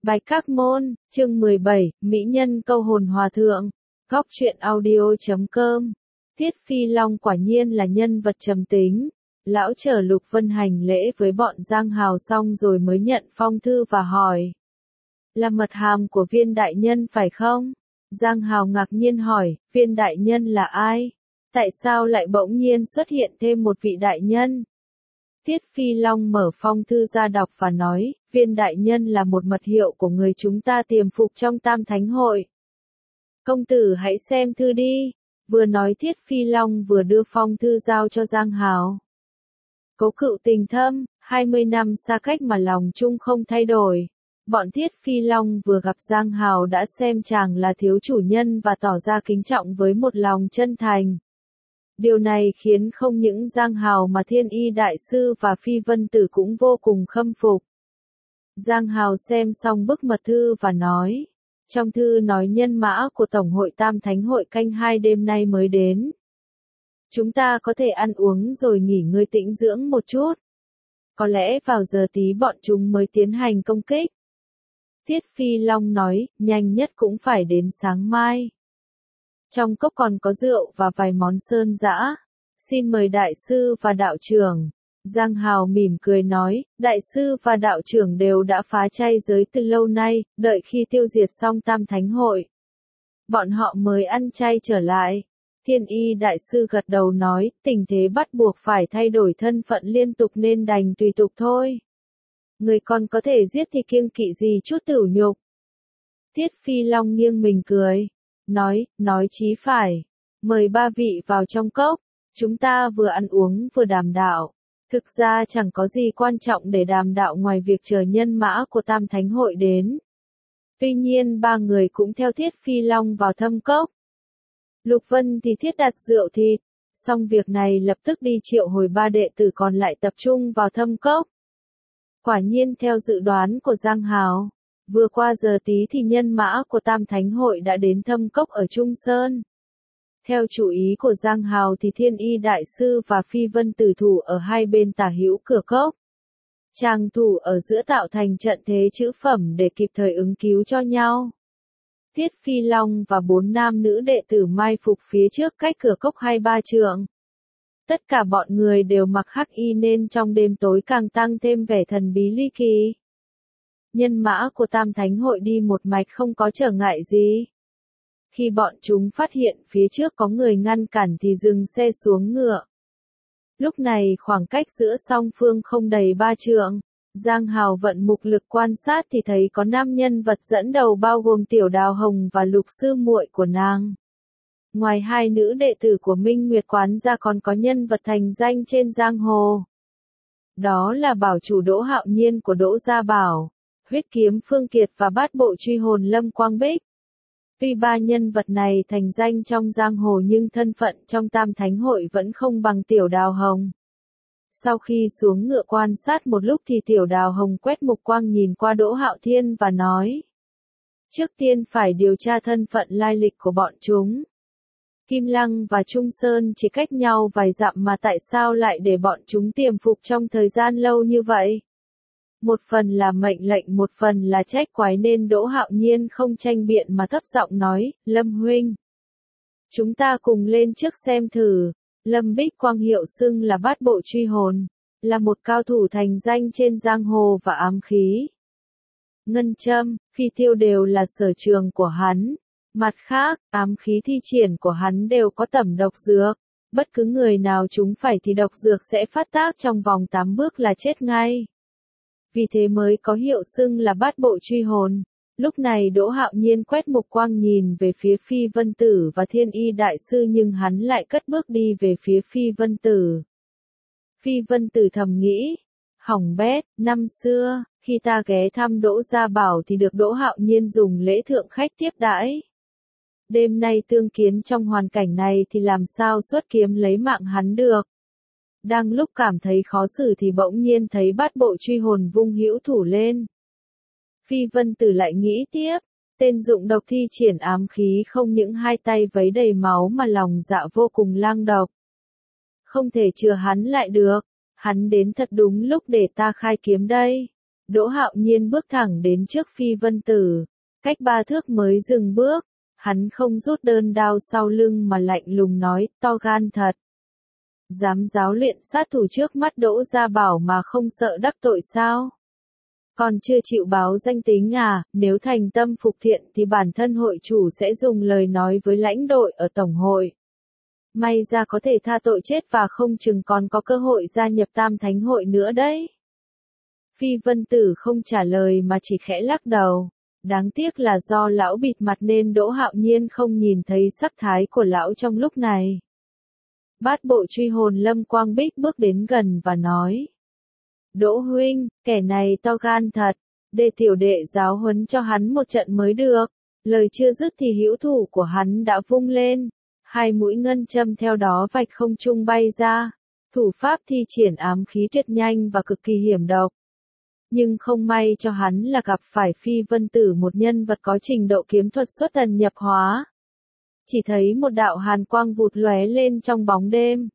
Bạch Các Môn, chương 17, Mỹ Nhân câu hồn hòa thượng. Góc truyện audio.com. Tiết Phi Long quả nhiên là nhân vật trầm tính. Lão chờ Lục Vân hành lễ với bọn Giang Hào xong rồi mới nhận phong thư và hỏi. Là mật hàm của Viên đại nhân phải không? Giang Hào ngạc nhiên hỏi, Viên đại nhân là ai? Tại sao lại bỗng nhiên xuất hiện thêm một vị đại nhân? Tiết Phi Long mở phong thư ra đọc và nói, Viên đại nhân là một mật hiệu của người chúng ta tiềm phục trong Tam Thánh hội. Công tử hãy xem thư đi. Vừa nói Tiết Phi Long vừa đưa phong thư giao cho Giang Hào. Cố cựu tình thâm, 20 năm xa cách mà lòng chung không thay đổi. Bọn Tiết Phi Long vừa gặp Giang Hào đã xem chàng là thiếu chủ nhân và tỏ ra kính trọng với một lòng chân thành. Điều này khiến không những Giang Hào mà Thiên Y Đại Sư và Phi Vân Tử cũng vô cùng khâm phục. Giang Hào xem xong bức mật thư và nói, trong thư nói nhân mã của Tổng hội Tam Thánh hội canh 2 đêm nay mới đến. Chúng ta có thể ăn uống rồi nghỉ ngơi tĩnh dưỡng một chút. Có lẽ vào giờ tí bọn chúng mới tiến hành công kích. Tiết Phi Long nói, nhanh nhất cũng phải đến sáng mai. Trong cốc còn có rượu và vài món sơn dã. Xin mời đại sư và đạo trưởng. Giang Hào mỉm cười nói, đại sư và đạo trưởng đều đã phá chay giới từ lâu nay, đợi khi tiêu diệt xong Tam Thánh hội. Bọn họ mới ăn chay trở lại. Thiên Y Đại Sư gật đầu nói, tình thế bắt buộc phải thay đổi thân phận liên tục nên đành tùy tục thôi. Người còn có thể giết thì kiêng kỵ gì chút tửu nhục. Tiết Phi Long nghiêng mình cười. Nói chí phải. Mời ba vị vào trong cốc. Chúng ta vừa ăn uống vừa đàm đạo. Thực ra chẳng có gì quan trọng để đàm đạo ngoài việc chờ nhân mã của Tam Thánh hội đến. Tuy nhiên ba người cũng theo Tiết Phi Long vào thâm cốc. Lục Vân thì thiết đặt rượu thịt. Xong việc này lập tức đi triệu hồi ba đệ tử còn lại tập trung vào thâm cốc. Quả nhiên theo dự đoán của Giang Hào. Vừa qua giờ tí thì nhân mã của Tam Thánh hội đã đến thâm cốc ở Trung Sơn. Theo chủ ý của Giang Hào thì Thiên Y Đại Sư và Phi Vân Tử thủ ở hai bên tả hữu cửa cốc. Tràng thủ ở giữa tạo thành trận thế chữ phẩm để kịp thời ứng cứu cho nhau. Tiết Phi Long và 4 nam nữ đệ tử mai phục phía trước cách cửa cốc 2-3 trượng. Tất cả bọn người đều mặc hắc y nên trong đêm tối càng tăng thêm vẻ thần bí ly kỳ. Nhân mã của Tam Thánh hội đi một mạch không có trở ngại gì. Khi bọn chúng phát hiện phía trước có người ngăn cản thì dừng xe xuống ngựa. Lúc này khoảng cách giữa song phương không đầy 3 trượng. Giang Hào vận mục lực quan sát thì thấy có 5 nhân vật dẫn đầu bao gồm Tiểu Đào Hồng và Lục sư muội của nàng. Ngoài hai nữ đệ tử của Minh Nguyệt quán ra còn có nhân vật thành danh trên giang hồ. Đó là bảo chủ Đỗ Hạo Nhiên của Đỗ Gia Bảo, Huyết Kiếm Phương Kiệt và Bát Bộ Truy Hồn Lâm Quang Bích. Tuy ba nhân vật này thành danh trong giang hồ nhưng thân phận trong Tam Thánh hội vẫn không bằng Tiểu Đào Hồng. Sau khi xuống ngựa quan sát một lúc thì Tiểu Đào Hồng quét mục quang nhìn qua Đỗ Hạo Thiên và nói. Trước tiên phải điều tra thân phận lai lịch của bọn chúng. Kim Lăng và Trung Sơn chỉ cách nhau vài dặm mà tại sao lại để bọn chúng tiềm phục trong thời gian lâu như vậy? Một phần là mệnh lệnh một phần là trách quái nên Đỗ Hạo Nhiên không tranh biện mà thấp giọng nói, Lâm huynh. Chúng ta cùng lên trước xem thử. Lâm Bích Quang hiệu xưng là Bát Bộ Truy Hồn, là một cao thủ thành danh trên giang hồ và ám khí. Ngân châm, phi tiêu đều là sở trường của hắn. Mặt khác, ám khí thi triển của hắn đều có tẩm độc dược. Bất cứ người nào trúng phải thì độc dược sẽ phát tác trong vòng 8 bước là chết ngay. Vì thế mới có hiệu xưng là Bát Bộ Truy Hồn. Lúc này Đỗ Hạo Nhiên quét mục quang nhìn về phía Phi Vân Tử và Thiên Y Đại Sư nhưng hắn lại cất bước đi về phía Phi Vân Tử. Phi Vân Tử thầm nghĩ, hỏng bét, năm xưa, khi ta ghé thăm Đỗ Gia Bảo thì được Đỗ Hạo Nhiên dùng lễ thượng khách tiếp đãi. Đêm nay tương kiến trong hoàn cảnh này thì làm sao xuất kiếm lấy mạng hắn được. Đang lúc cảm thấy khó xử thì bỗng nhiên thấy Bát Bộ Truy Hồn vung hữu thủ lên. Phi Vân Tử lại nghĩ tiếp, tên dụng độc thi triển ám khí không những hai tay vấy đầy máu mà lòng dạ vô cùng lang độc. Không thể chừa hắn lại được, hắn đến thật đúng lúc để ta khai kiếm đây. Đỗ Hạo Nhiên bước thẳng đến trước Phi Vân Tử, cách 3 thước mới dừng bước, hắn không rút đơn đao sau lưng mà lạnh lùng nói, to gan thật. Dám giáo luyện sát thủ trước mắt Đỗ Gia Bảo mà không sợ đắc tội sao? Còn chưa chịu báo danh tính à, nếu thành tâm phục thiện thì bản thân hội chủ sẽ dùng lời nói với lãnh đội ở Tổng hội. May ra có thể tha tội chết và không chừng còn có cơ hội gia nhập Tam Thánh hội nữa đấy. Phi Vân Tử không trả lời mà chỉ khẽ lắc đầu. Đáng tiếc là do lão bịt mặt nên Đỗ Hạo Nhiên không nhìn thấy sắc thái của lão trong lúc này. Bát bộ truy hồn Lâm Quang Bích bước đến gần và nói. Đỗ huynh, kẻ này to gan thật, để tiểu đệ giáo huấn cho hắn một trận mới được. Lời chưa dứt thì hữu thủ của hắn đã vung lên, 2 mũi ngân châm theo đó vạch không trung bay ra. Thủ pháp thi triển ám khí tuyệt nhanh và cực kỳ hiểm độc. Nhưng không may cho hắn là gặp phải Phi Vân Tử, một nhân vật có trình độ kiếm thuật xuất thần nhập hóa. Chỉ thấy một đạo hàn quang vụt lóe lên trong bóng đêm.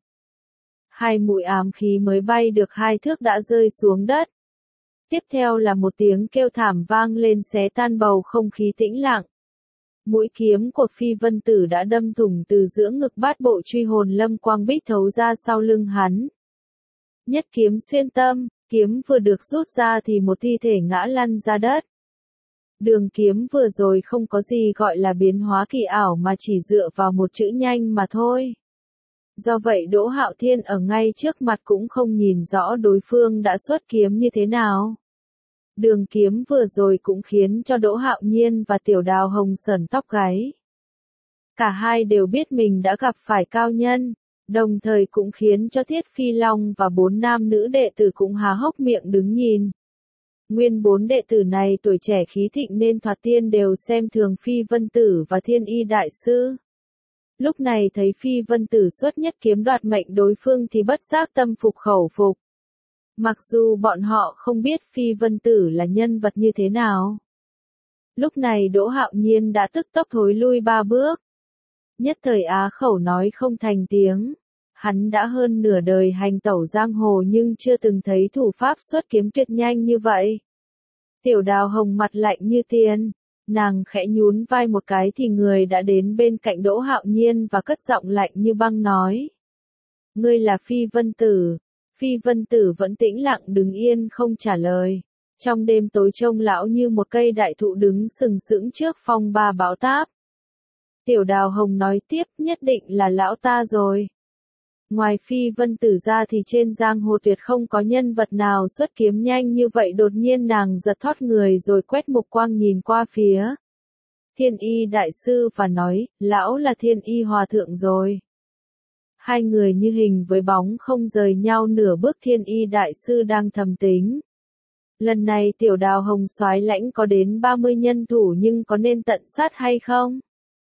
2 mũi ám khí mới bay được 2 thước đã rơi xuống đất. Tiếp theo là một tiếng kêu thảm vang lên xé tan bầu không khí tĩnh lặng. Mũi kiếm của Phi Vân Tử đã đâm thủng từ giữa ngực bát bộ truy hồn Lâm Quang Bích thấu ra sau lưng hắn. Nhất kiếm xuyên tâm, kiếm vừa được rút ra thì một thi thể ngã lăn ra đất. Đường kiếm vừa rồi không có gì gọi là biến hóa kỳ ảo mà chỉ dựa vào một chữ nhanh mà thôi. Do vậy Đỗ Hạo Thiên ở ngay trước mặt cũng không nhìn rõ đối phương đã xuất kiếm như thế nào. Đường kiếm vừa rồi cũng khiến cho Đỗ Hạo Nhiên và Tiểu Đào Hồng sởn tóc gáy. Cả hai đều biết mình đã gặp phải cao nhân, đồng thời cũng khiến cho Thiết Phi Long và 4 nam nữ đệ tử cũng há hốc miệng đứng nhìn. Nguyên 4 đệ tử này tuổi trẻ khí thịnh nên thoạt tiên đều xem thường Phi Vân Tử và Thiên Y Đại Sư. Lúc này thấy Phi Vân Tử xuất nhất kiếm đoạt mệnh đối phương thì bất giác tâm phục khẩu phục. Mặc dù bọn họ không biết Phi Vân Tử là nhân vật như thế nào. Lúc này Đỗ Hạo Nhiên đã tức tốc thối lui 3 bước. Nhất thời á khẩu nói không thành tiếng. Hắn đã hơn nửa đời hành tẩu giang hồ nhưng chưa từng thấy thủ pháp xuất kiếm tuyệt nhanh như vậy. Tiểu Đào Hồng mặt lạnh như tiền. Nàng khẽ nhún vai một cái thì người đã đến bên cạnh Đỗ Hạo Nhiên và cất giọng lạnh như băng nói. Ngươi là Phi Vân Tử. Phi Vân Tử vẫn tĩnh lặng đứng yên không trả lời. Trong đêm tối trông lão như một cây đại thụ đứng sừng sững trước phong ba bão táp. Tiểu Đào Hồng nói tiếp, nhất định là lão ta rồi. Ngoài Phi Vân Tử ra thì trên giang hồ tuyệt không có nhân vật nào xuất kiếm nhanh như vậy. Đột nhiên nàng giật thoát người rồi quét mục quang nhìn qua phía Thiên Y Đại Sư và nói, lão là Thiên Y Hòa Thượng rồi. Hai người như hình với bóng không rời nhau nửa bước. Thiên Y Đại Sư đang thầm tính. Lần này Tiểu Đào Hồng soái lãnh có đến 30 nhân thủ nhưng có nên tận sát hay không?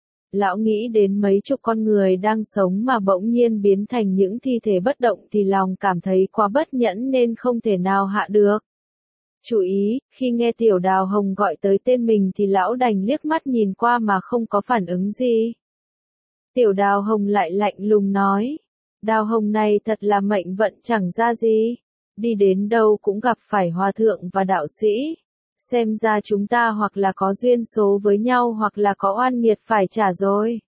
Lão nghĩ đến mấy chục con người đang sống mà bỗng nhiên biến thành những thi thể bất động thì lòng cảm thấy quá bất nhẫn nên không thể nào hạ được. Chú ý, khi nghe Tiểu Đào Hồng gọi tới tên mình thì lão đành liếc mắt nhìn qua mà không có phản ứng gì. Tiểu Đào Hồng lại lạnh lùng nói, Đào Hồng này thật là mệnh vận chẳng ra gì, đi đến đâu cũng gặp phải hòa thượng và đạo sĩ. Xem ra chúng ta hoặc là có duyên số với nhau hoặc là có oan nghiệt phải trả rồi.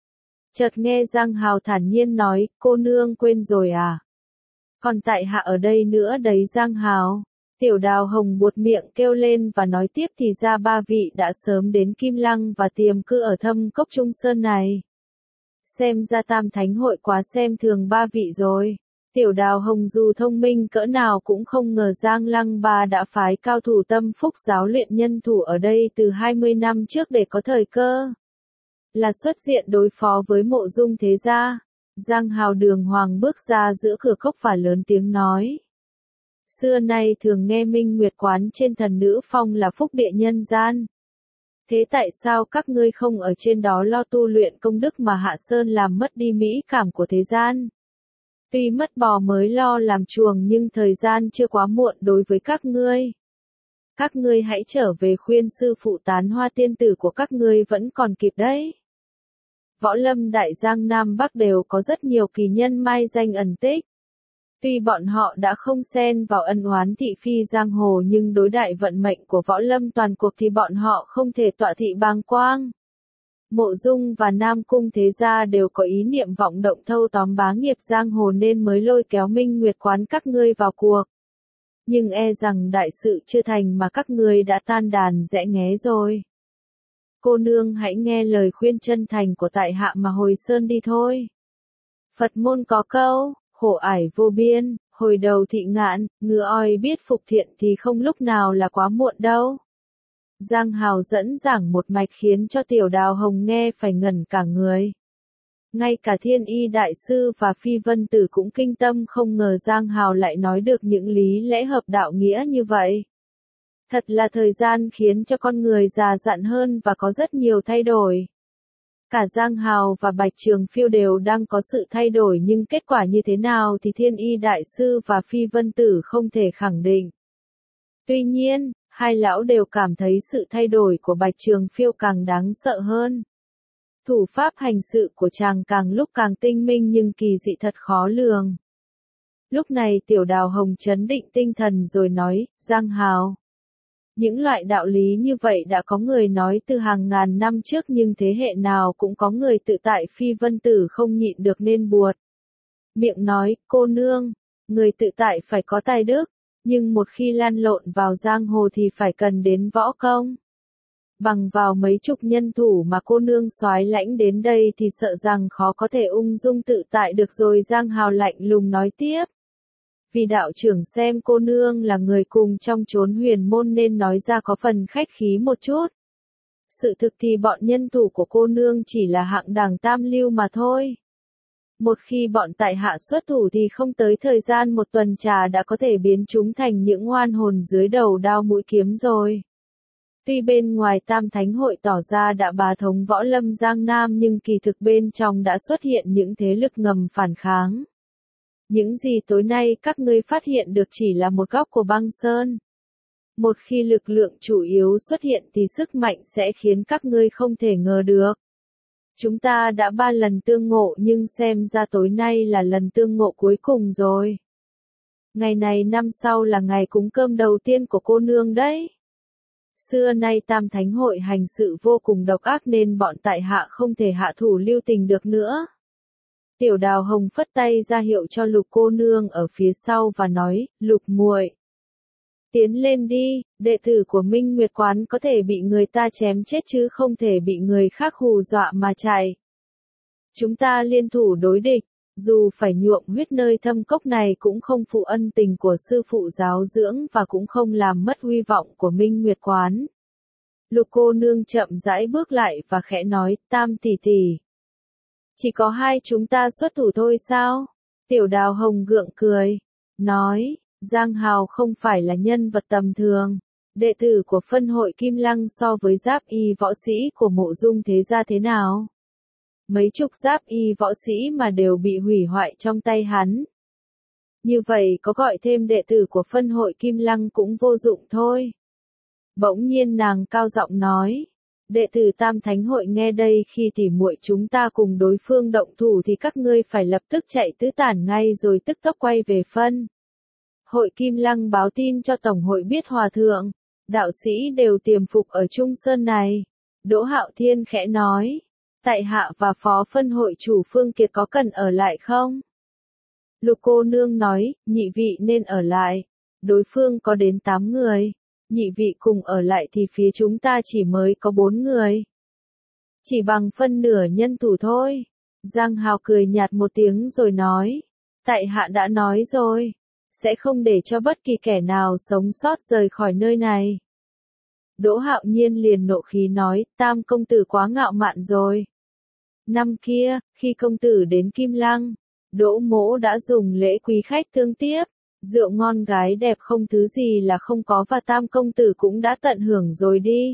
Chợt nghe Giang Hào thản nhiên nói, cô nương quên rồi à? Còn tại hạ ở đây nữa đấy Giang Hào. Tiểu Đào Hồng buột miệng kêu lên và nói tiếp thì ra 3 vị đã sớm đến Kim Lăng và tiềm cư ở thâm cốc Trung Sơn này. Xem ra Tam Thánh hội quá xem thường 3 vị rồi. Tiểu Đào Hồng dù thông minh cỡ nào cũng không ngờ Giang Lăng Ba đã phái cao thủ tâm phúc giáo luyện nhân thủ ở đây từ 20 năm trước để có thời cơ. Là xuất diện đối phó với Mộ Dung thế gia. Giang Hào đường hoàng bước ra giữa cửa cốc và lớn tiếng nói. Xưa nay thường nghe Minh Nguyệt quán trên Thần Nữ Phong là phúc địa nhân gian. Thế tại sao các ngươi không ở trên đó lo tu luyện công đức mà hạ sơn làm mất đi mỹ cảm của thế gian? Tuy mất bò mới lo làm chuồng nhưng thời gian chưa quá muộn đối với các ngươi. Các ngươi hãy trở về khuyên sư phụ Tán Hoa tiên tử của các ngươi vẫn còn kịp đấy. Võ lâm đại giang Nam Bắc đều có rất nhiều kỳ nhân mai danh ẩn tích. Tuy bọn họ đã không xen vào ân oán thị phi giang hồ nhưng đối đại vận mệnh của võ lâm toàn cuộc thì bọn họ không thể tọa thị bàng quang. Mộ Dung và Nam Cung thế gia đều có ý niệm vọng động thâu tóm bá nghiệp giang hồ nên mới lôi kéo Minh Nguyệt quán các ngươi vào cuộc. Nhưng e rằng đại sự chưa thành mà các ngươi đã tan đàn rẽ nghé rồi. Cô nương hãy nghe lời khuyên chân thành của tại hạ mà hồi sơn đi thôi. Phật môn có câu, khổ ải vô biên, hồi đầu thị ngạn, ngựa oi biết phục thiện thì không lúc nào là quá muộn đâu. Giang Hào dẫn giảng một mạch khiến cho Tiểu Đào Hồng nghe phải ngẩn cả người. Ngay cả Thiên Y Đại Sư và Phi Vân Tử cũng kinh tâm không ngờ Giang Hào lại nói được những lý lẽ hợp đạo nghĩa như vậy. Thật là thời gian khiến cho con người già dặn hơn và có rất nhiều thay đổi. Cả Giang Hào và Bạch Trường Phiêu đều đang có sự thay đổi nhưng kết quả như thế nào thì Thiên Y Đại Sư và Phi Vân Tử không thể khẳng định. Tuy nhiên, hai lão đều cảm thấy sự thay đổi của Bạch Trường Phiêu càng đáng sợ hơn. Thủ pháp hành sự của chàng càng lúc càng tinh minh nhưng kỳ dị thật khó lường. Lúc này Tiểu Đào Hồng trấn định tinh thần rồi nói, Giang Hào. Những loại đạo lý như vậy đã có người nói từ hàng ngàn năm trước nhưng thế hệ nào cũng có người tự tại. Phi Vân Tử không nhịn được nên buột miệng nói, cô nương, người tự tại phải có tài đức, nhưng một khi lan lộn vào giang hồ thì phải cần đến võ công. Bằng vào mấy chục nhân thủ mà cô nương soái lãnh đến đây thì sợ rằng khó có thể ung dung tự tại được rồi. Giang Hào lạnh lùng nói tiếp. Vì đạo trưởng xem cô nương là người cùng trong chốn huyền môn nên nói ra có phần khách khí một chút. Sự thực thì bọn nhân thủ của cô nương chỉ là hạng đẳng tam lưu mà thôi. Một khi bọn tại hạ xuất thủ thì không tới thời gian một tuần trà đã có thể biến chúng thành những oan hồn dưới đầu đao mũi kiếm rồi. Tuy bên ngoài Tam Thánh hội tỏ ra đã bá thống võ lâm Giang Nam nhưng kỳ thực bên trong đã xuất hiện những thế lực ngầm phản kháng. Những gì tối nay các ngươi phát hiện được chỉ là một góc của băng sơn. Một khi lực lượng chủ yếu xuất hiện thì sức mạnh sẽ khiến các ngươi không thể ngờ được. Chúng ta đã 3 lần tương ngộ nhưng xem ra tối nay là lần tương ngộ cuối cùng rồi. Ngày này năm sau là ngày cúng cơm đầu tiên của cô nương đấy. Xưa nay Tam Thánh hội hành sự vô cùng độc ác nên bọn tại hạ không thể hạ thủ lưu tình được nữa. Tiểu Đào Hồng phất tay ra hiệu cho Lục cô nương ở phía sau và nói, Lục muội, tiến lên đi, đệ tử của Minh Nguyệt quán có thể bị người ta chém chết chứ không thể bị người khác hù dọa mà chạy. Chúng ta liên thủ đối địch, dù phải nhuộm huyết nơi thâm cốc này cũng không phụ ân tình của sư phụ giáo dưỡng và cũng không làm mất huy vọng của Minh Nguyệt quán. Lục cô nương chậm rãi bước lại và khẽ nói, Tam tỷ tỷ. Chỉ có hai chúng ta xuất thủ thôi sao? Tiểu Đào Hồng gượng cười, nói, Giang Hào không phải là nhân vật tầm thường. Đệ tử của phân hội Kim Lăng so với giáp y võ sĩ của Mộ Dung thế gia thế nào? Mấy chục giáp y võ sĩ mà đều bị hủy hoại trong tay hắn. Như vậy có gọi thêm đệ tử của phân hội Kim Lăng cũng vô dụng thôi. Bỗng nhiên nàng cao giọng nói. Đệ tử Tam Thánh hội nghe đây khi tỉ muội chúng ta cùng đối phương động thủ thì các ngươi phải lập tức chạy tứ tản ngay rồi tức tốc quay về phân. Hội Kim Lăng báo tin cho Tổng hội biết hòa thượng, đạo sĩ đều tiềm phục ở Trung Sơn này. Đỗ Hạo Thiên khẽ nói, tại hạ và phó phân hội chủ Phương Kiệt có cần ở lại không? Lục cô nương nói, nhị vị nên ở lại. Đối phương có đến 8 người. Nhị vị cùng ở lại thì phía chúng ta chỉ mới có 4 người. Chỉ bằng phân nửa nhân thủ thôi. Giang Hào cười nhạt một tiếng rồi nói. Tại hạ đã nói rồi. Sẽ không để cho bất kỳ kẻ nào sống sót rời khỏi nơi này. Đỗ Hạo Nhiên liền nộ khí nói, Tam công tử quá ngạo mạn rồi. Năm kia, khi công tử đến Kim Lăng, Đỗ mỗ đã dùng lễ quý khách thương tiếp. Rượu ngon gái đẹp không thứ gì là không có và Tam công tử cũng đã tận hưởng rồi đi.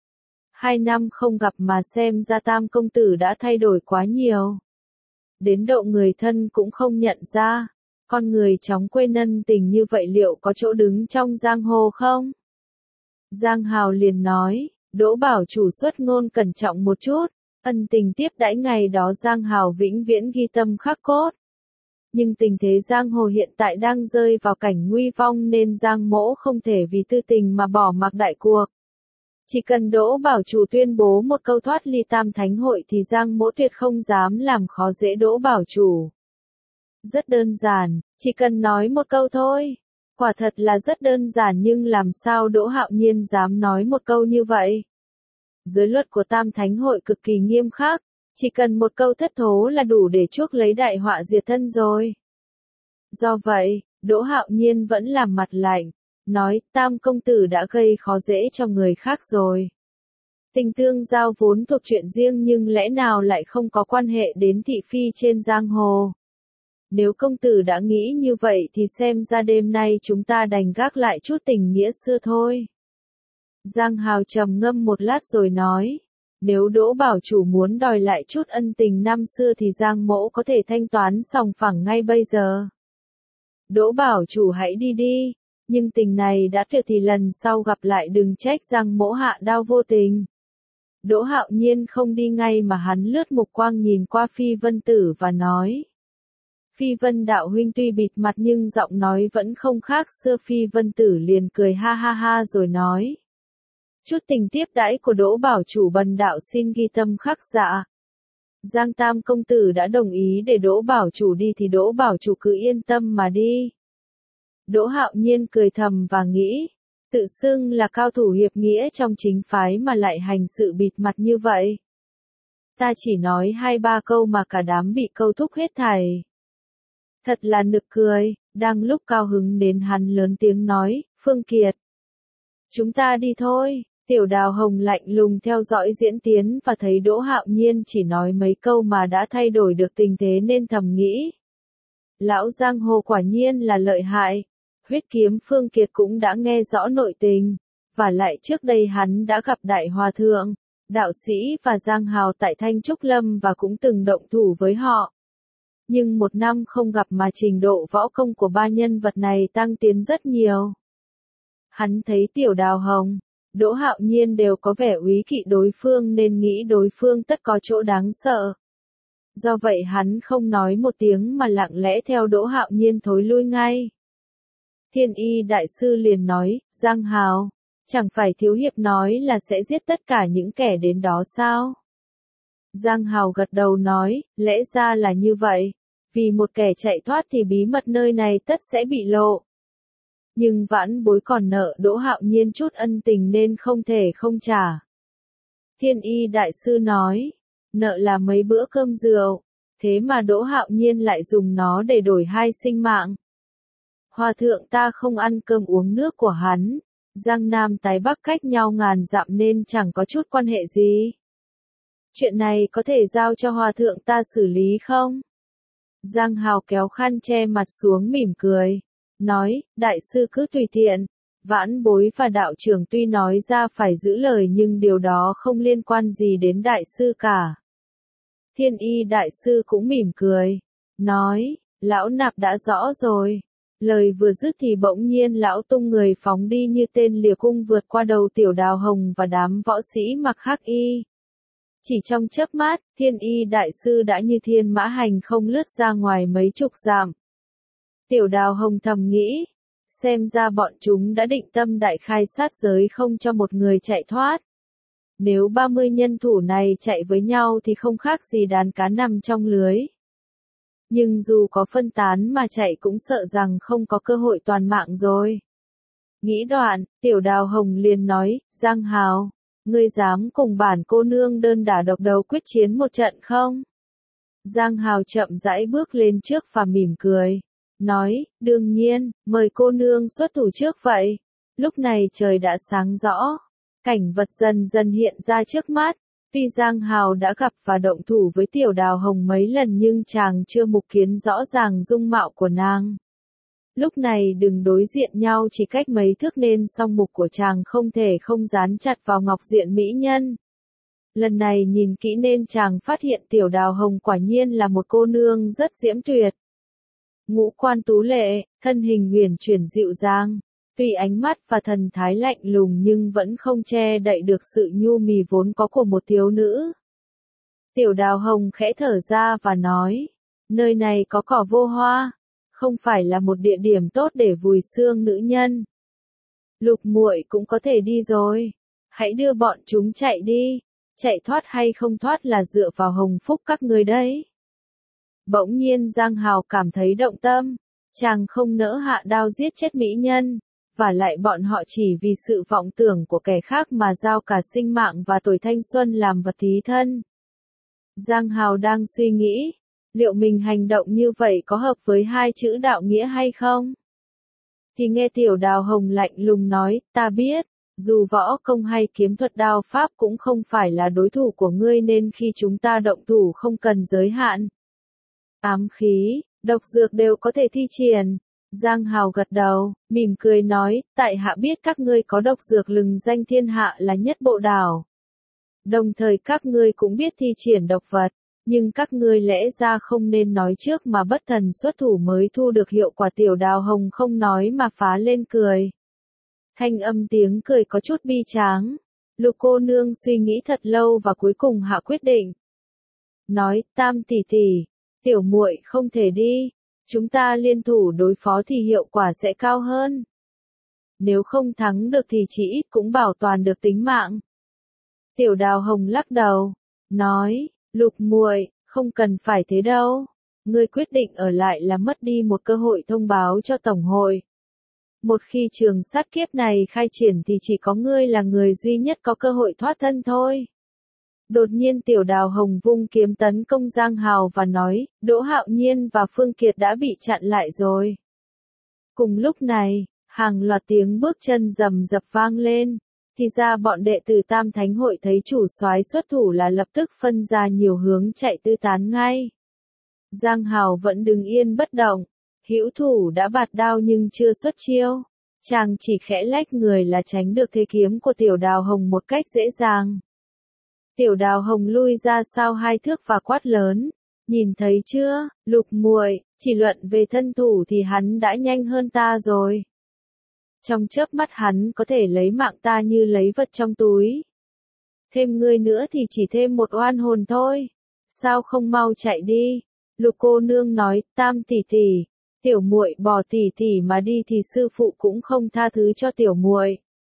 2 năm không gặp mà xem ra Tam công tử đã thay đổi quá nhiều. Đến độ người thân cũng không nhận ra. Con người chóng quên ân tình như vậy liệu có chỗ đứng trong giang hồ không? Giang Hào liền nói, Đỗ bảo chủ xuất ngôn cẩn trọng một chút. Ân tình tiếp đãi ngày đó Giang Hào vĩnh viễn ghi tâm khắc cốt. Nhưng tình thế giang hồ hiện tại đang rơi vào cảnh nguy vong nên Giang Mỗ không thể vì tư tình mà bỏ mặc đại cuộc. Chỉ cần Đỗ Bảo Chủ tuyên bố một câu thoát ly Tam Thánh hội thì Giang Mỗ tuyệt không dám làm khó dễ Đỗ Bảo Chủ. Rất đơn giản, chỉ cần nói một câu thôi. Quả thật là rất đơn giản nhưng làm sao Đỗ Hạo Nhiên dám nói một câu như vậy? Giới luật của Tam Thánh hội cực kỳ nghiêm khắc, chỉ cần một câu thất thố là đủ để chuốc lấy đại họa diệt thân rồi. Do vậy, Đỗ Hạo Nhiên vẫn làm mặt lạnh, nói Tam công tử đã gây khó dễ cho người khác rồi. Tình tương giao vốn thuộc chuyện riêng nhưng lẽ nào lại không có quan hệ đến thị phi trên giang hồ. Nếu công tử đã nghĩ như vậy thì xem ra đêm nay chúng ta đành gác lại chút tình nghĩa xưa thôi. Giang Hào trầm ngâm một lát rồi nói, nếu Đỗ Bảo Chủ muốn đòi lại chút ân tình năm xưa thì Giang Mỗ có thể thanh toán sòng phẳng ngay bây giờ. Đỗ Bảo Chủ hãy đi đi, nhưng tình này đã tuyệt thì lần sau gặp lại đừng trách Giang Mỗ hạ đao vô tình. Đỗ Hạo Nhiên không đi ngay mà hắn lướt mục quang nhìn qua Phi Vân Tử và nói. Phi Vân đạo huynh tuy bịt mặt nhưng giọng nói vẫn không khác xưa. Phi Vân Tử liền cười ha ha ha rồi nói. Chút tình tiếp đãi của Đỗ Bảo Chủ bần đạo xin ghi tâm khắc dạ. Giang Tam công tử đã đồng ý để Đỗ Bảo Chủ đi thì Đỗ Bảo Chủ cứ yên tâm mà đi. Đỗ Hạo Nhiên cười thầm và nghĩ, tự xưng là cao thủ hiệp nghĩa trong chính phái mà lại hành sự bịt mặt như vậy. Ta chỉ nói 2-3 câu mà cả đám bị câu thúc hết thảy. Thật là nực cười, đang lúc cao hứng đến hắn lớn tiếng nói, Phương Kiệt. Chúng ta đi thôi. Tiểu Đào Hồng lạnh lùng theo dõi diễn tiến và thấy Đỗ Hạo Nhiên chỉ nói mấy câu mà đã thay đổi được tình thế nên thầm nghĩ. Lão giang hồ quả nhiên là lợi hại. Huyết kiếm Phương Kiệt cũng đã nghe rõ nội tình. Và lại trước đây hắn đã gặp Đại Hòa Thượng, đạo sĩ và Giang Hào tại Thanh Trúc Lâm và cũng từng động thủ với họ. Nhưng một năm không gặp mà trình độ võ công của ba nhân vật này tăng tiến rất nhiều. Hắn thấy Tiểu Đào Hồng, Đỗ Hạo Nhiên đều có vẻ úy kỵ đối phương nên nghĩ đối phương tất có chỗ đáng sợ. Do vậy hắn không nói một tiếng mà lặng lẽ theo Đỗ Hạo Nhiên thối lui ngay. Thiên Y Đại Sư liền nói, Giang Hào, chẳng phải Thiếu Hiệp nói là sẽ giết tất cả những kẻ đến đó sao? Giang Hào gật đầu nói, lẽ ra là như vậy. Vì một kẻ chạy thoát thì bí mật nơi này tất sẽ bị lộ. Nhưng vãn bối còn nợ Đỗ Hạo Nhiên chút ân tình nên không thể không trả. Thiên Y Đại Sư nói, nợ là mấy bữa cơm rượu, thế mà Đỗ Hạo Nhiên lại dùng nó để đổi 2 sinh mạng. Hòa thượng ta không ăn cơm uống nước của hắn, Giang Nam Tái Bắc cách nhau ngàn dặm nên chẳng có chút quan hệ gì. Chuyện này có thể giao cho hòa thượng ta xử lý không? Giang Hào kéo khăn che mặt xuống mỉm cười. Nói, đại sư cứ tùy tiện, vãn bối và đạo trưởng tuy nói ra phải giữ lời nhưng điều đó không liên quan gì đến đại sư cả. Thiên Y Đại Sư cũng mỉm cười, nói, lão nạp đã rõ rồi. Lời vừa dứt thì bỗng nhiên lão tung người phóng đi như tên lìa cung vượt qua đầu Tiểu Đào Hồng và đám võ sĩ mặc hắc y. Chỉ trong chớp mắt, Thiên Y Đại Sư đã như thiên mã hành không lướt ra ngoài mấy chục dặm. Tiểu Đào Hồng thầm nghĩ, xem ra bọn chúng đã định tâm đại khai sát giới không cho một người chạy thoát. Nếu 30 nhân thủ này chạy với nhau thì không khác gì đàn cá nằm trong lưới. Nhưng dù có phân tán mà chạy cũng sợ rằng không có cơ hội toàn mạng rồi. Nghĩ đoạn, Tiểu Đào Hồng liền nói, Giang Hào, ngươi dám cùng bản cô nương đơn đả độc đấu quyết chiến một trận không? Giang Hào chậm rãi bước lên trước và mỉm cười. Nói, đương nhiên, mời cô nương xuất thủ trước vậy. Lúc này trời đã sáng rõ. Cảnh vật dần dần hiện ra trước mắt. Tuy Giang Hào đã gặp và động thủ với Tiểu Đào Hồng mấy lần nhưng chàng chưa mục kiến rõ ràng dung mạo của nàng. Lúc này đừng đối diện nhau chỉ cách mấy thước nên song mục của chàng không thể không dán chặt vào ngọc diện mỹ nhân. Lần này nhìn kỹ nên chàng phát hiện Tiểu Đào Hồng quả nhiên là một cô nương rất diễm tuyệt. Ngũ quan tú lệ, thân hình huyền chuyển dịu dàng, tuy ánh mắt và thần thái lạnh lùng nhưng vẫn không che đậy được sự nhu mì vốn có của một thiếu nữ. Tiểu Đào Hồng khẽ thở ra và nói, Nơi này có cỏ vô hoa, không phải là một địa điểm tốt để vùi xương nữ nhân. Lục muội cũng có thể đi rồi. Hãy đưa bọn chúng chạy đi. Chạy thoát hay không thoát là dựa vào hồng phúc các ngươi đấy. Bỗng nhiên Giang Hào cảm thấy động tâm. Chàng không nỡ hạ đao giết chết mỹ nhân. Và lại bọn họ chỉ vì sự vọng tưởng của kẻ khác mà giao cả sinh mạng và tuổi thanh xuân làm vật thí thân. Giang Hào đang suy nghĩ, liệu mình hành động như vậy có hợp với hai chữ đạo nghĩa hay không? Thì nghe Tiểu Đào Hồng lạnh lùng nói, ta biết, dù võ công hay kiếm thuật đao pháp cũng không phải là đối thủ của ngươi nên khi chúng ta động thủ không cần giới hạn. Ám khí, độc dược đều có thể thi triển. Giang Hào gật đầu, mỉm cười nói, tại hạ biết các ngươi có độc dược lừng danh thiên hạ là nhất bộ đảo. Đồng thời các ngươi cũng biết thi triển độc vật, nhưng các ngươi lẽ ra không nên nói trước mà bất thần xuất thủ mới thu được hiệu quả. Tiểu Đào Hồng không nói mà phá lên cười. Thanh âm tiếng cười có chút bi tráng. Lục cô nương suy nghĩ thật lâu và cuối cùng hạ quyết định. Nói, Tam tỷ tỷ, tiểu muội không thể đi. Chúng ta liên thủ đối phó thì hiệu quả sẽ cao hơn. Nếu không thắng được thì chỉ ít cũng bảo toàn được tính mạng. Tiểu Đào Hồng lắc đầu, nói, Lục muội, không cần phải thế đâu. Ngươi quyết định ở lại là mất đi một cơ hội thông báo cho Tổng hội. Một khi trường sát kiếp này khai triển thì chỉ có ngươi là người duy nhất có cơ hội thoát thân thôi. Đột nhiên Tiểu Đào Hồng vung kiếm tấn công Giang Hào và nói, Đỗ Hạo Nhiên và Phương Kiệt đã bị chặn lại rồi. Cùng lúc này, hàng loạt tiếng bước chân rầm rập vang lên, thì ra bọn đệ tử Tam Thánh hội thấy chủ soái xuất thủ là lập tức phân ra nhiều hướng chạy tứ tán ngay. Giang Hào vẫn đứng yên bất động, hữu thủ đã bạt đao nhưng chưa xuất chiêu, chàng chỉ khẽ lách người là tránh được thế kiếm của Tiểu Đào Hồng một cách dễ dàng. Tiểu Đào Hồng lui ra sau 2 thước và quát lớn, nhìn thấy chưa, Lục muội, chỉ luận về thân thủ thì hắn đã nhanh hơn ta rồi. Trong chớp mắt hắn có thể lấy mạng ta như lấy vật trong túi. Thêm ngươi nữa thì chỉ thêm một oan hồn thôi. Sao không mau chạy đi? Lục cô nương nói, Tam tỷ tỷ, tiểu muội bỏ tỷ tỷ mà đi thì sư phụ cũng không tha thứ cho tiểu muội.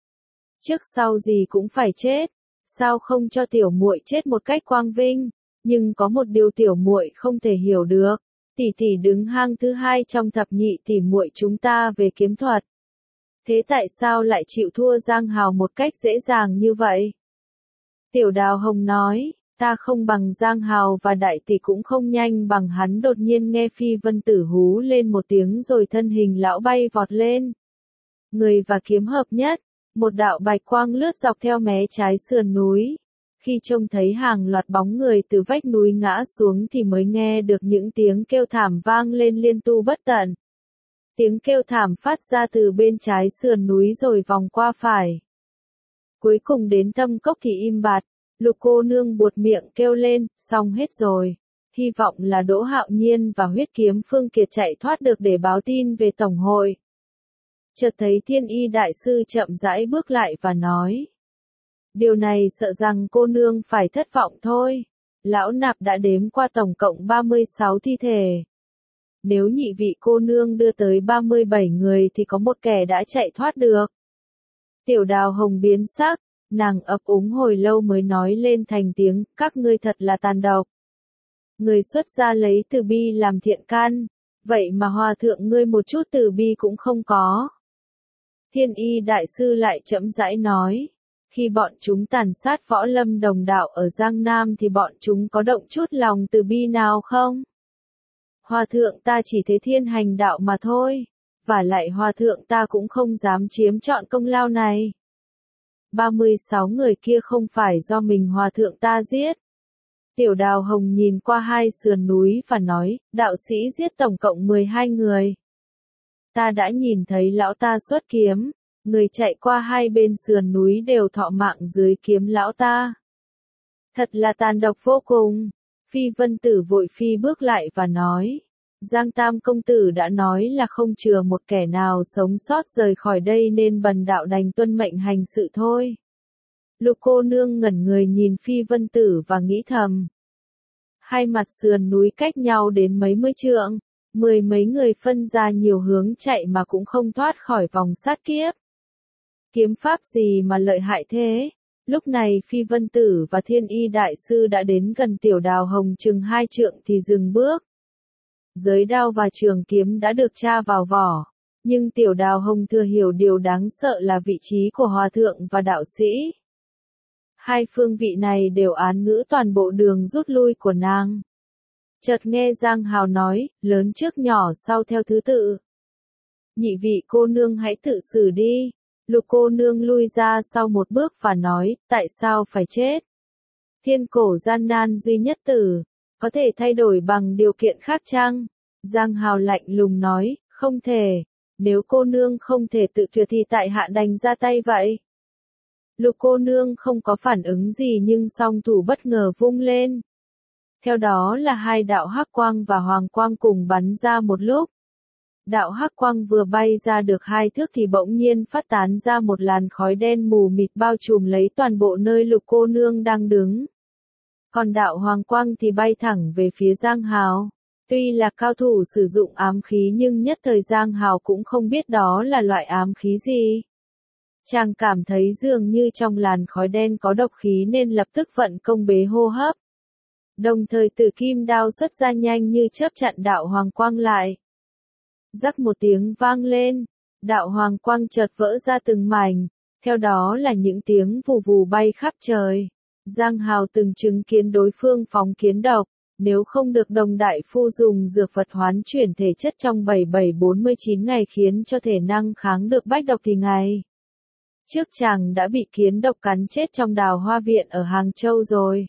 Trước sau gì cũng phải chết. Sao không cho tiểu muội chết một cách quang vinh? Nhưng có một điều tiểu muội không thể hiểu được. Tỷ tỷ đứng hang thứ 2 trong thập nhị tỷ muội chúng ta về kiếm thuật. Thế tại sao lại chịu thua Giang Hào một cách dễ dàng như vậy? Tiểu Đào Hồng nói, ta không bằng Giang Hào và đại tỷ cũng không nhanh bằng hắn. Đột nhiên nghe Phi Vân Tử hú lên một tiếng rồi thân hình lão bay vọt lên. Người và kiếm hợp nhất, một đạo bạch quang lướt dọc theo mé trái sườn núi. Khi trông thấy hàng loạt bóng người từ vách núi ngã xuống thì mới nghe được những tiếng kêu thảm vang lên liên tu bất tận. Tiếng kêu thảm phát ra từ bên trái sườn núi rồi vòng qua phải. Cuối cùng đến thâm cốc thì im bặt, Lục cô nương buột miệng kêu lên, xong hết rồi. Hy vọng là Đỗ Hạo Nhiên và huyết kiếm Phương Kiệt chạy thoát được để báo tin về Tổng hội. Chợt thấy Thiên Y đại sư chậm rãi bước lại và nói. Điều này sợ rằng cô nương phải thất vọng thôi. Lão nạp đã đếm qua tổng cộng 36 thi thể. Nếu nhị vị cô nương đưa tới 37 người thì có một kẻ đã chạy thoát được. Tiểu Đào Hồng biến sắc, nàng ấp úng hồi lâu mới nói lên thành tiếng, các ngươi thật là tàn độc. Người xuất gia lấy từ bi làm thiện căn, vậy mà hòa thượng ngươi một chút từ bi cũng không có. Thiên Y đại sư lại chậm rãi nói, khi bọn chúng tàn sát võ lâm đồng đạo ở Giang Nam thì bọn chúng có động chút lòng từ bi nào không? Hòa thượng ta chỉ thế thiên hành đạo mà thôi, và lại hòa thượng ta cũng không dám chiếm trọn công lao này. 36 người kia không phải do mình hòa thượng ta giết. Tiểu Đào Hồng nhìn qua 2 sườn núi và nói, đạo sĩ giết tổng cộng 12 người. Ta đã nhìn thấy lão ta xuất kiếm, người chạy qua 2 bên sườn núi đều thọ mạng dưới kiếm lão ta. Thật là tàn độc vô cùng. Phi Vân Tử vội phi bước lại và nói, Giang Tam công tử đã nói là không chừa một kẻ nào sống sót rời khỏi đây nên bần đạo đành tuân mệnh hành sự thôi. Lục cô nương ngẩn người nhìn Phi Vân Tử và nghĩ thầm. Hai mặt sườn núi cách nhau đến mấy mươi trượng, mười mấy người phân ra nhiều hướng chạy mà cũng không thoát khỏi vòng sát kiếp. Kiếm pháp gì mà lợi hại thế? Lúc này Phi Vân Tử và Thiên Y Đại Sư đã đến gần Tiểu Đào Hồng chừng 2 trượng thì dừng bước. Giới đao và trường kiếm đã được tra vào vỏ, nhưng Tiểu Đào Hồng thừa hiểu điều đáng sợ là vị trí của hòa thượng và đạo sĩ. Hai phương vị này đều án ngữ toàn bộ đường rút lui của nàng. Chợt nghe Giang Hào nói, lớn trước nhỏ sau theo thứ tự. Nhị vị cô nương hãy tự xử đi. Lục cô nương lui ra sau một bước và nói, tại sao phải chết? Thiên cổ gian nan duy nhất tử, có thể thay đổi bằng điều kiện khác chăng? Giang Hào lạnh lùng nói, không thể, nếu cô nương không thể tự tuyệt thì tại hạ đành ra tay vậy. Lục cô nương không có phản ứng gì nhưng song thủ bất ngờ vung lên. Theo đó là hai đạo hắc quang và hoàng quang cùng bắn ra một lúc. Đạo hắc quang vừa bay ra được 2 thước thì bỗng nhiên phát tán ra một làn khói đen mù mịt bao trùm lấy toàn bộ nơi lục cô nương đang đứng. Còn đạo hoàng quang thì bay thẳng về phía Giang Hào. Tuy là cao thủ sử dụng ám khí nhưng nhất thời Giang Hào cũng không biết đó là loại ám khí gì. Chàng cảm thấy dường như trong làn khói đen có độc khí nên lập tức vận công bế hô hấp. Đồng thời Tử Kim đao xuất ra nhanh như chớp chặn đạo hoàng quang lại. Rắc một tiếng vang lên, đạo hoàng quang chợt vỡ ra từng mảnh, theo đó là những tiếng vù vù bay khắp trời. Giang Hào từng chứng kiến đối phương phóng kiến độc, nếu không được đồng đại phu dùng dược vật hoán chuyển thể chất trong 7749 ngày khiến cho thể năng kháng được bách độc thì ngày trước chàng đã bị kiến độc cắn chết trong Đào Hoa Viện ở Hàng Châu rồi.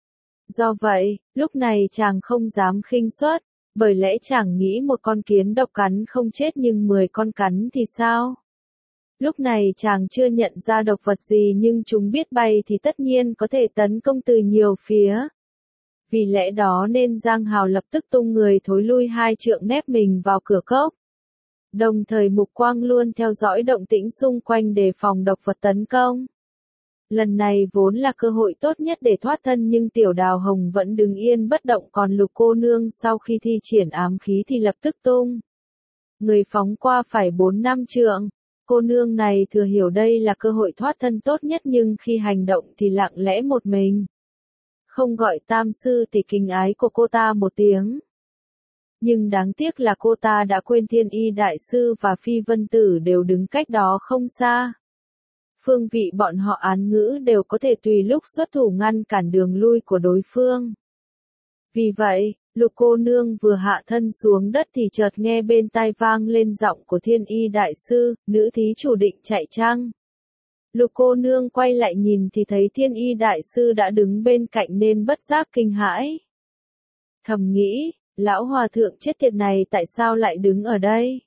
Do vậy, lúc này chàng không dám khinh suất, bởi lẽ chàng nghĩ một con kiến độc cắn không chết nhưng 10 con cắn thì sao? Lúc này chàng chưa nhận ra độc vật gì nhưng chúng biết bay thì tất nhiên có thể tấn công từ nhiều phía. Vì lẽ đó nên Giang Hào lập tức tung người thối lui 2 trượng nép mình vào cửa cốc. Đồng thời mục quang luôn theo dõi động tĩnh xung quanh để phòng độc vật tấn công. Lần này vốn là cơ hội tốt nhất để thoát thân nhưng Tiểu Đào Hồng vẫn đứng yên bất động còn Lục cô nương sau khi thi triển ám khí thì lập tức tung. Người phóng qua phải 4-5 trượng. Cô nương này thừa hiểu đây là cơ hội thoát thân tốt nhất nhưng khi hành động thì lặng lẽ một mình. Không gọi tam sư thì kính ái của cô ta một tiếng. Nhưng đáng tiếc là cô ta đã quên Thiên Y Đại Sư và Phi Vân Tử đều đứng cách đó không xa. Phương vị bọn họ án ngữ đều có thể tùy lúc xuất thủ ngăn cản đường lui của đối phương. Vì vậy, Lục cô nương vừa hạ thân xuống đất thì chợt nghe bên tai vang lên giọng của Thiên Y Đại Sư, nữ thí chủ định chạy chăng? Lục cô nương quay lại nhìn thì thấy Thiên Y Đại Sư đã đứng bên cạnh nên bất giác kinh hãi. Thầm nghĩ, lão hòa thượng chết tiệt này tại sao lại đứng ở đây?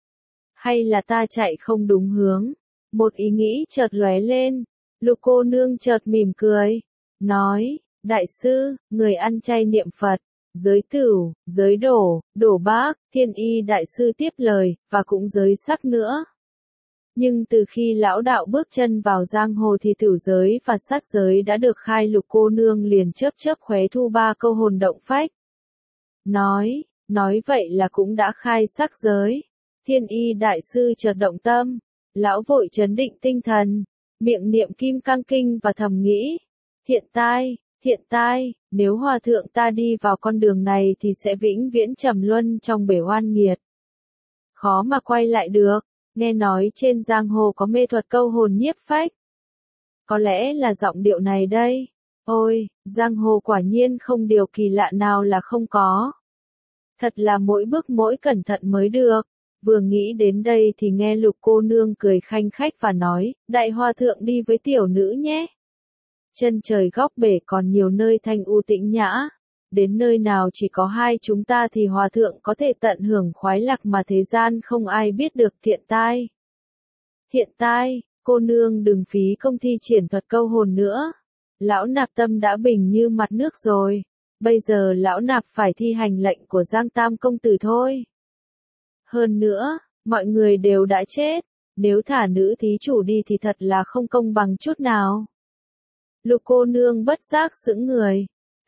Hay là ta chạy không đúng hướng? Một ý nghĩ chợt lóe lên, Lục cô nương chợt mỉm cười, nói, Đại sư, người ăn chay niệm Phật, giới tửu, giới đổ bác, Thiên Y Đại Sư tiếp lời, và cũng giới sắc nữa. Nhưng từ khi lão đạo bước chân vào giang hồ thì tửu giới và sắc giới đã được khai. Lục cô nương liền chớp chớp khóe thu 3 câu hồn động phách. Nói vậy là cũng đã khai sắc giới. Thiên Y Đại Sư chợt động tâm. Lão vội trấn định tinh thần, miệng niệm Kim Cang Kinh và thầm nghĩ, thiện tai, nếu hòa thượng ta đi vào con đường này thì sẽ vĩnh viễn trầm luân trong bể oan nghiệt. Khó mà quay lại được, nghe nói trên giang hồ có mê thuật câu hồn nhiếp phách. Có lẽ là giọng điệu này đây. Ôi, giang hồ quả nhiên không điều kỳ lạ nào là không có. Thật là mỗi bước mỗi cẩn thận mới được. Vừa nghĩ đến đây thì nghe Lục cô nương cười khanh khách và nói, đại hòa thượng đi với tiểu nữ nhé. Chân trời góc bể còn nhiều nơi thanh u tĩnh nhã. Đến nơi nào chỉ có hai chúng ta thì hòa thượng có thể tận hưởng khoái lạc mà thế gian không ai biết được. Thiện tai, cô nương đừng phí công thi triển thuật câu hồn nữa. Lão nạp tâm đã bình như mặt nước rồi. Bây giờ lão nạp phải thi hành lệnh của Giang Tam công tử thôi. Hơn nữa, mọi người đều đã chết, nếu thả nữ thí chủ đi thì thật là không công bằng chút nào. Lục cô nương bất giác sững người,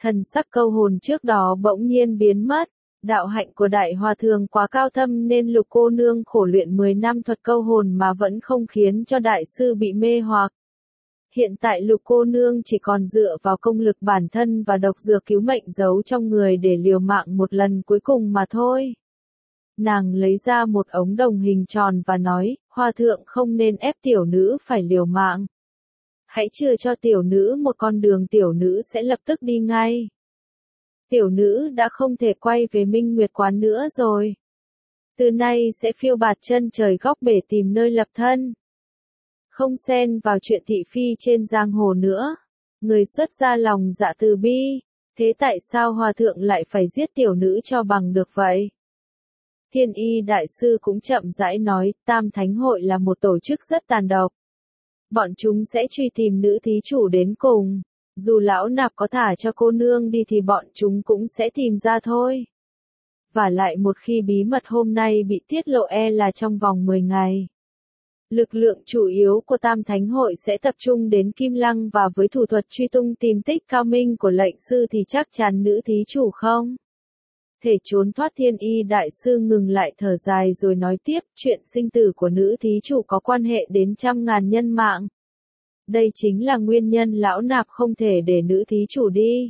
Thần sắc câu hồn trước đó bỗng nhiên biến mất. Đạo hạnh của đại hòa thượng quá cao thâm nên Lục cô nương khổ luyện 10 năm thuật câu hồn mà vẫn không khiến cho đại sư bị mê hoặc. Hiện tại Lục cô nương chỉ còn dựa vào công lực bản thân và độc dược cứu mệnh giấu trong người để liều mạng một lần cuối cùng mà thôi. Nàng lấy ra một ống đồng hình tròn và nói, hòa thượng không nên ép tiểu nữ phải liều mạng. Hãy chừa cho tiểu nữ một con đường, tiểu nữ sẽ lập tức đi ngay. Tiểu nữ đã không thể quay về Minh Nguyệt Quán nữa rồi. Từ nay sẽ phiêu bạt chân trời góc bể tìm nơi lập thân. Không xen vào chuyện thị phi trên giang hồ nữa. Người xuất ra lòng dạ từ bi. Thế tại sao hòa thượng lại phải giết tiểu nữ cho bằng được vậy? Thiên Y đại sư cũng chậm rãi nói, Tam Thánh hội là một tổ chức rất tàn độc. Bọn chúng sẽ truy tìm nữ thí chủ đến cùng. Dù lão nạp có thả cho cô nương đi thì bọn chúng cũng sẽ tìm ra thôi. Và lại một khi bí mật hôm nay bị tiết lộ là trong vòng 10 ngày. Lực lượng chủ yếu của Tam Thánh hội sẽ tập trung đến Kim Lăng và với thủ thuật truy tung tìm tích cao minh của lệnh sư thì chắc chắn nữ thí chủ không thể trốn thoát. Thiên Y đại sư ngừng lại thở dài rồi nói tiếp, chuyện sinh tử của nữ thí chủ có quan hệ đến trăm ngàn nhân mạng. Đây chính là nguyên nhân lão nạp không thể để nữ thí chủ đi.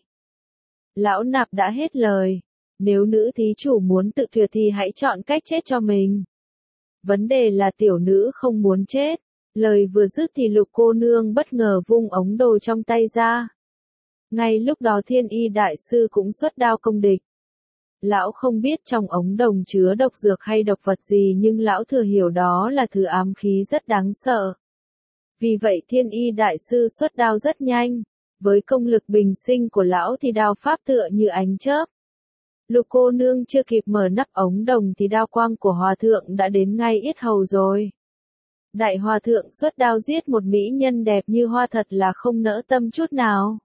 Lão nạp đã hết lời. Nếu nữ thí chủ muốn tự tuyệt thì hãy chọn cách chết cho mình. Vấn đề là tiểu nữ không muốn chết. Lời vừa dứt thì Lục cô nương bất ngờ vung ống đồ trong tay ra. Ngay lúc đó Thiên Y đại sư cũng xuất đao công địch. Lão không biết trong ống đồng chứa độc dược hay độc vật gì nhưng lão thừa hiểu đó là thứ ám khí rất đáng sợ. Vì vậy Thiên Y đại sư xuất đao rất nhanh. Với công lực bình sinh của lão thì đao pháp tựa như ánh chớp. Lục cô nương chưa kịp mở nắp ống đồng thì đao quang của hòa thượng đã đến ngay yết hầu rồi. Đại hòa thượng xuất đao giết một mỹ nhân đẹp như hoa thật là không nỡ tâm chút nào.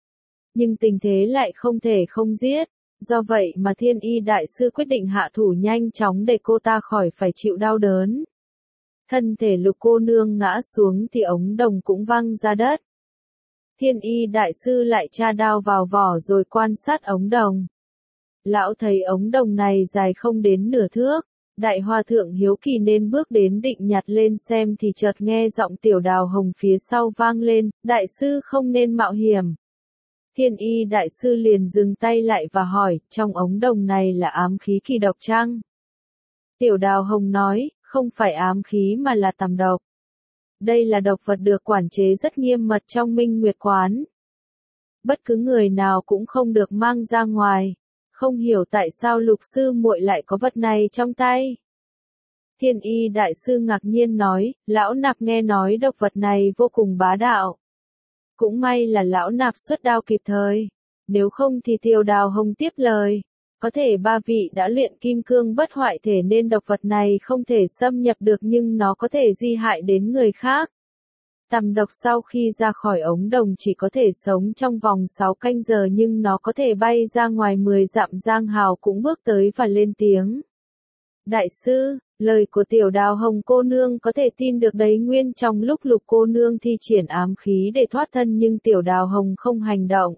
Nhưng tình thế lại không thể không giết. Do vậy mà Thiên Y đại sư quyết định hạ thủ nhanh chóng để cô ta khỏi phải chịu đau đớn. Thân thể Lục cô nương ngã xuống thì ống đồng cũng văng ra đất. Thiên Y đại sư lại tra đao vào vỏ rồi quan sát ống đồng. Lão thấy ống đồng này dài không đến nửa thước. Đại hòa thượng hiếu kỳ nên bước đến định nhặt lên xem thì chợt nghe giọng Tiểu Đào Hồng phía sau vang lên, đại sư không nên mạo hiểm. Thiên Y đại sư liền dừng tay lại và hỏi, trong ống đồng này là ám khí kỳ độc chăng? Tiểu Đào Hồng nói, không phải ám khí mà là tằm độc. Đây là độc vật được quản chế rất nghiêm mật trong Minh Nguyệt Quán. Bất cứ người nào cũng không được mang ra ngoài. Không hiểu tại sao Lục sư muội lại có vật này trong tay. Thiên Y đại sư ngạc nhiên nói, lão nạp nghe nói độc vật này vô cùng bá đạo. Cũng may là lão nạp xuất đao kịp thời. Nếu không thì Tiểu Đào Hồng tiếp lời. Có thể ba vị đã luyện kim cương bất hoại thể nên độc vật này không thể xâm nhập được nhưng nó có thể di hại đến người khác. Tằm độc sau khi ra khỏi ống đồng chỉ có thể sống trong vòng 6 canh giờ nhưng nó có thể bay ra ngoài 10 dặm. Giang Hào cũng bước tới và lên tiếng. Đại sư, lời của Tiểu Đào Hồng cô nương có thể tin được đấy. Nguyên trong lúc Lục cô nương thi triển ám khí để thoát thân nhưng Tiểu Đào Hồng không hành động.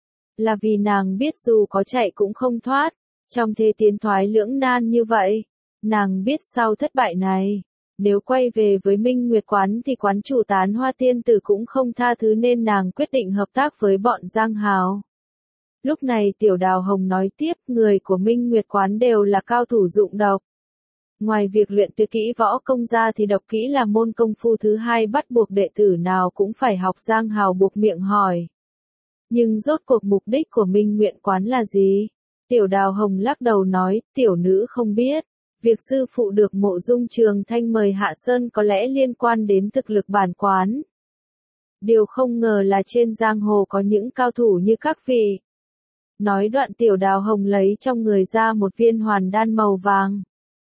Là vì nàng biết dù có chạy cũng không thoát. Trong thế tiến thoái lưỡng nan như vậy, nàng biết sau thất bại này, nếu quay về với Minh Nguyệt Quán thì quán chủ Tán Hoa tiên tử cũng không tha thứ nên nàng quyết định hợp tác với bọn Giang Hào. Lúc này Tiểu Đào Hồng nói tiếp, người của Minh Nguyệt Quán đều là cao thủ dụng độc. Ngoài việc luyện tuyệt kỹ võ công ra thì độc kỹ là môn công phu thứ hai bắt buộc đệ tử nào cũng phải học. Giang Hào buộc miệng hỏi. Nhưng rốt cuộc mục đích của Minh Nguyệt Quán là gì? Tiểu Đào Hồng lắc đầu nói, tiểu nữ không biết. Việc sư phụ được Mộ Dung Trường Thanh mời hạ sơn có lẽ liên quan đến thực lực bản quán. Điều không ngờ là trên giang hồ có những cao thủ như các vị. Nói đoạn Tiểu Đào Hồng lấy trong người ra một viên hoàn đan màu vàng.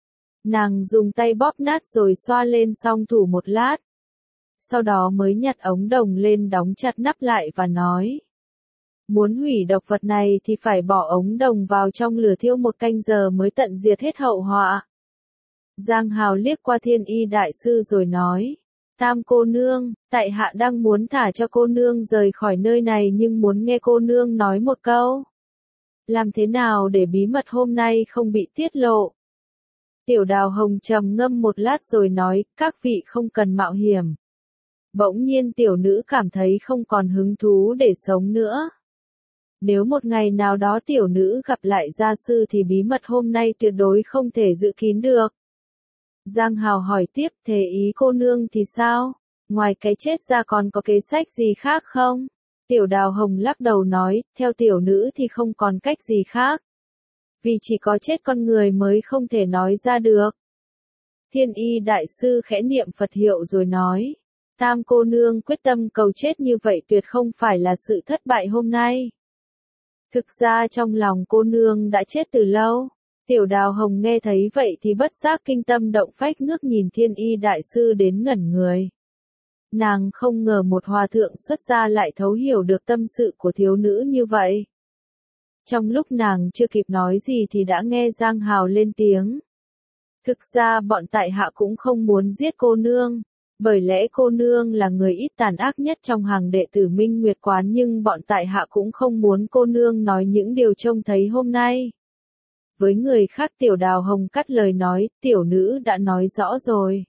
Nàng dùng tay bóp nát rồi xoa lên song thủ một lát. Sau đó mới nhặt ống đồng lên đóng chặt nắp lại và nói. Muốn hủy độc vật này thì phải bỏ ống đồng vào trong lửa thiêu 1 canh giờ mới tận diệt hết hậu họa. Giang Hào liếc qua Thiên Y đại sư rồi nói. Tam cô nương, tại hạ đang muốn thả cho cô nương rời khỏi nơi này nhưng muốn nghe cô nương nói một câu. Làm thế nào để bí mật hôm nay không bị tiết lộ? Tiểu Đào Hồng trầm ngâm một lát rồi nói, các vị không cần mạo hiểm. Bỗng nhiên tiểu nữ cảm thấy không còn hứng thú để sống nữa. Nếu một ngày nào đó tiểu nữ gặp lại gia sư thì bí mật hôm nay tuyệt đối không thể giữ kín được. Giang Hào hỏi tiếp, thế ý cô nương thì sao? Ngoài cái chết ra còn có kế sách gì khác không? Tiểu Đào Hồng lắc đầu nói, theo tiểu nữ thì không còn cách gì khác. Vì chỉ có chết con người mới không thể nói ra được. Thiên Y đại sư khẽ niệm Phật hiệu rồi nói, Tam cô nương quyết tâm cầu chết như vậy tuyệt không phải là sự thất bại hôm nay. Thực ra trong lòng cô nương đã chết từ lâu. Tiểu Đào Hồng nghe thấy vậy thì bất giác kinh tâm động phách ngước nhìn Thiên Y đại sư đến ngẩn người. Nàng không ngờ một hòa thượng xuất gia lại thấu hiểu được tâm sự của thiếu nữ như vậy. Trong lúc nàng chưa kịp nói gì thì đã nghe Giang Hào lên tiếng. Thực ra bọn tại hạ cũng không muốn giết cô nương, bởi lẽ cô nương là người ít tàn ác nhất trong hàng đệ tử Minh Nguyệt Quán, nhưng bọn tại hạ cũng không muốn cô nương nói những điều trông thấy hôm nay. Với người khác Tiểu Đào Hồng cắt lời nói, tiểu nữ đã nói rõ rồi.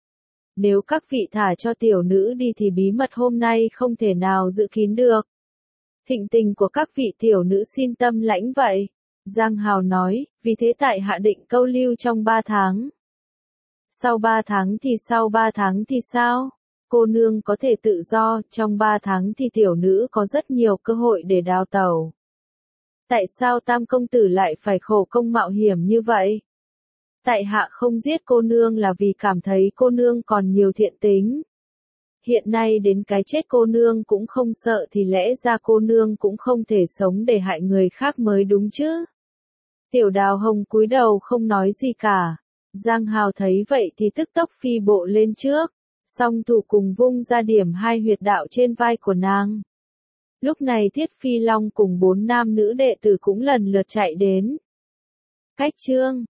Nếu các vị thả cho tiểu nữ đi thì bí mật hôm nay không thể nào giữ kín được. Thịnh tình của các vị tiểu nữ xin tâm lãnh vậy. Giang Hào nói, vì thế tại hạ định câu lưu trong 3 tháng. Sau 3 tháng thì sao? Cô nương có thể tự do, trong 3 tháng thì tiểu nữ có rất nhiều cơ hội để đào tẩu. Tại sao Tam công tử lại phải khổ công mạo hiểm như vậy? Tại hạ không giết cô nương là vì cảm thấy cô nương còn nhiều thiện tính. Hiện nay đến cái chết cô nương cũng không sợ thì lẽ ra cô nương cũng không thể sống để hại người khác mới đúng chứ. Tiểu Đào Hồng cúi đầu không nói gì cả. Giang Hào thấy vậy thì tức tốc phi bộ lên trước. Song thủ cùng vung ra điểm 2 huyệt đạo trên vai của nàng. Lúc này Thiết Phi Long cùng 4 nam nữ đệ tử cũng lần lượt chạy đến. Cách chương